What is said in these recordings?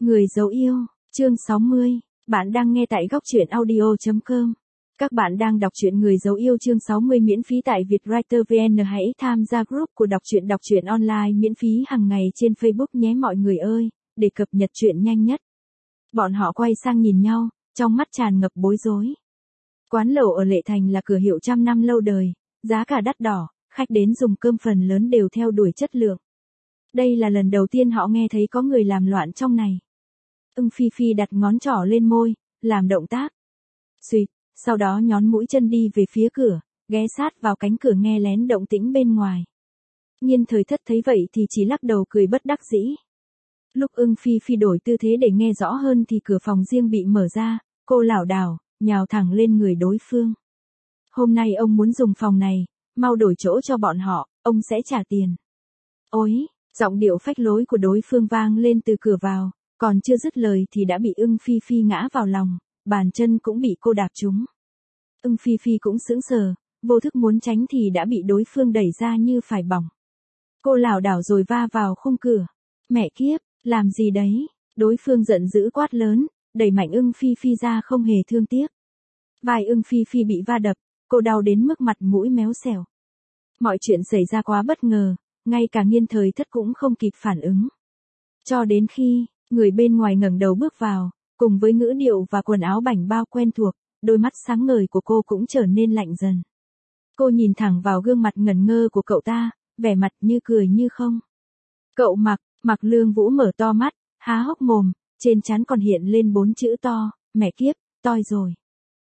Người dấu yêu, chương 60, bạn đang nghe tại góc truyện audio.com. Các bạn đang đọc truyện Người dấu yêu chương 60 miễn phí tại Vietwriter VN. Hãy tham gia group của đọc truyện online miễn phí hàng ngày trên Facebook nhé mọi người ơi, để cập nhật truyện nhanh nhất. Bọn họ quay sang nhìn nhau, trong mắt tràn ngập bối rối. Quán lẩu ở Lệ Thành là cửa hiệu trăm năm lâu đời, giá cả đắt đỏ, khách đến dùng cơm phần lớn đều theo đuổi chất lượng. Đây là lần đầu tiên họ nghe thấy có người làm loạn trong này. Phi Phi đặt ngón trỏ lên môi, làm động tác. Xuyệt, sau đó nhón mũi chân đi về phía cửa, ghé sát vào cánh cửa nghe lén động tĩnh bên ngoài. Nhiên Thời Thất thấy vậy thì chỉ lắc đầu cười bất đắc dĩ. Lúc Phi Phi đổi tư thế để nghe rõ hơn thì cửa phòng riêng bị mở ra, cô lảo đảo, nhào thẳng lên người đối phương. Hôm nay ông muốn dùng phòng này, mau đổi chỗ cho bọn họ, ông sẽ trả tiền. Ôi, giọng điệu phách lối của đối phương vang lên từ cửa vào, còn chưa dứt lời thì đã bị Phi Phi ngã vào lòng, bàn chân cũng bị cô đạp trúng. Phi Phi cũng sững sờ, vô thức muốn tránh thì đã bị đối phương đẩy ra như phải bỏng. Cô lảo đảo rồi va vào khung cửa. Mẹ kiếp, làm gì đấy? Đối phương giận dữ quát lớn, đẩy mạnh Phi Phi ra không hề thương tiếc. Vai Phi Phi bị va đập, cô đau đến mức mặt mũi méo xẻo. Mọi chuyện xảy ra quá bất ngờ, ngay cả Nhiên Thời Thất cũng không kịp phản ứng. Cho đến khi, người bên ngoài ngẩng đầu bước vào, cùng với ngữ điệu và quần áo bảnh bao quen thuộc, đôi mắt sáng ngời của cô cũng trở nên lạnh dần. Cô nhìn thẳng vào gương mặt ngẩn ngơ của cậu ta, vẻ mặt như cười như không. Cậu Mặc Lương Vũ mở to mắt, há hốc mồm, trên trán còn hiện lên 4 chữ to, mẹ kiếp, toi rồi.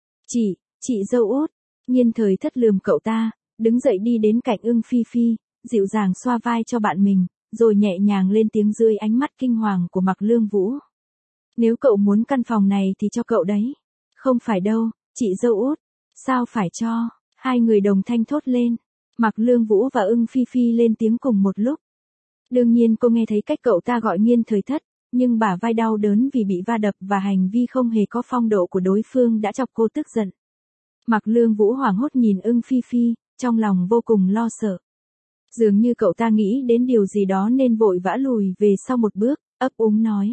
Chị dâu út. Nhiên Thời Thất lườm cậu ta, đứng dậy đi đến cạnh Phi Phi, dịu dàng xoa vai cho bạn mình, rồi nhẹ nhàng lên tiếng dưới ánh mắt kinh hoàng của Mặc Lương Vũ. Nếu cậu muốn căn phòng này thì cho cậu đấy. Không phải đâu, chị dâu út. Sao phải cho? Hai người đồng thanh thốt lên. Mặc Lương Vũ và Phi Phi lên tiếng cùng một lúc. Đương nhiên cô nghe thấy cách cậu ta gọi Nhiên Thời Thất, nhưng bả vai đau đớn vì bị va đập và hành vi không hề có phong độ của đối phương đã chọc cô tức giận. Mặc Lương Vũ hoảng hốt nhìn Phi Phi, trong lòng vô cùng lo sợ. Dường như cậu ta nghĩ đến điều gì đó nên vội vã lùi về sau một bước, ấp úng nói.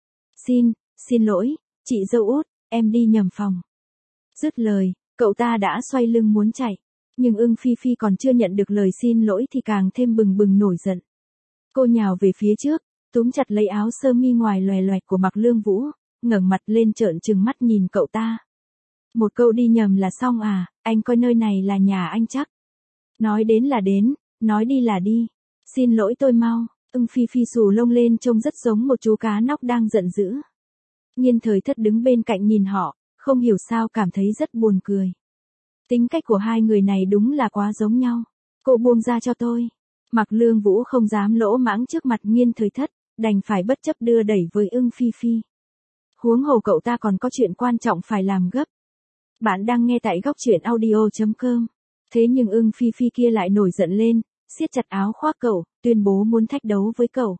Xin lỗi, chị dâu út, em đi nhầm phòng. Dứt lời, cậu ta đã xoay lưng muốn chạy, nhưng Phi Phi còn chưa nhận được lời xin lỗi thì càng thêm bừng bừng nổi giận. Cô nhào về phía trước, túm chặt lấy áo sơ mi ngoài loè loẹt của Mặc Lương Vũ, ngẩng mặt lên trợn trừng mắt nhìn cậu ta. Một câu đi nhầm là xong à, anh coi nơi này là nhà anh chắc. Nói đến là đến, nói đi là đi. Xin lỗi tôi mau. Phi Phi xù lông lên trông rất giống một chú cá nóc đang giận dữ. Nhiên Thời Thất đứng bên cạnh nhìn họ, không hiểu sao cảm thấy rất buồn cười. Tính cách của hai người này đúng là quá giống nhau. Cô buông ra cho tôi. Mặc Lương Vũ không dám lỗ mãng trước mặt Nhiên Thời Thất, đành phải bất chấp đưa đẩy với Phi Phi. Huống hồ cậu ta còn có chuyện quan trọng phải làm gấp. Bạn đang nghe tại góc truyện audio.com. Thế nhưng Phi Phi kia lại nổi giận lên, siết chặt áo khoác cậu, tuyên bố muốn thách đấu với cậu.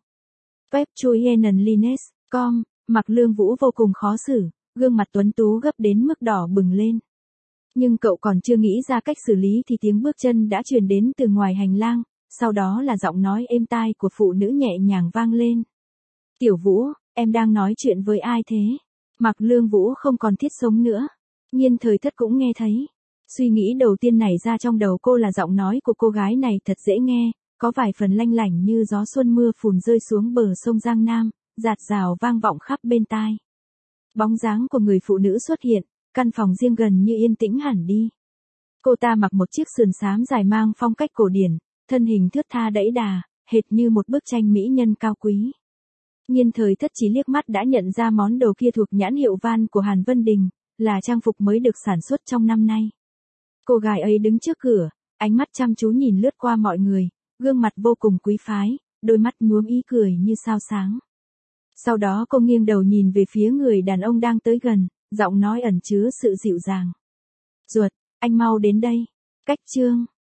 Webchoienenlines.com, Mặc Lương Vũ vô cùng khó xử, gương mặt tuấn tú gấp đến mức đỏ bừng lên. Nhưng cậu còn chưa nghĩ ra cách xử lý thì tiếng bước chân đã truyền đến từ ngoài hành lang, sau đó là giọng nói êm tai của phụ nữ nhẹ nhàng vang lên. Tiểu Vũ, em đang nói chuyện với ai thế? Mặc Lương Vũ không còn thiết sống nữa. Nhiên Thời Thất cũng nghe thấy. Suy nghĩ đầu tiên nảy ra trong đầu cô là giọng nói của cô gái này thật dễ nghe, có vài phần lanh lảnh như gió xuân mưa phùn rơi xuống bờ sông Giang Nam, rạt rào vang vọng khắp bên tai. Bóng dáng của người phụ nữ xuất hiện, căn phòng riêng gần như yên tĩnh hẳn đi. Cô ta mặc một chiếc sườn xám dài mang phong cách cổ điển, thân hình thướt tha đẫy đà, hệt như một bức tranh mỹ nhân cao quý. Nhiên Thời Thất chỉ liếc mắt đã nhận ra món đồ kia thuộc nhãn hiệu Van của Hàn Vân Đình, là trang phục mới được sản xuất trong năm nay. Cô gái ấy đứng trước cửa, ánh mắt chăm chú nhìn lướt qua mọi người, gương mặt vô cùng quý phái, đôi mắt nhuốm ý cười như sao sáng. Sau đó cô nghiêng đầu nhìn về phía người đàn ông đang tới gần, giọng nói ẩn chứa sự dịu dàng. Ruột, anh mau đến đây. Cách chương.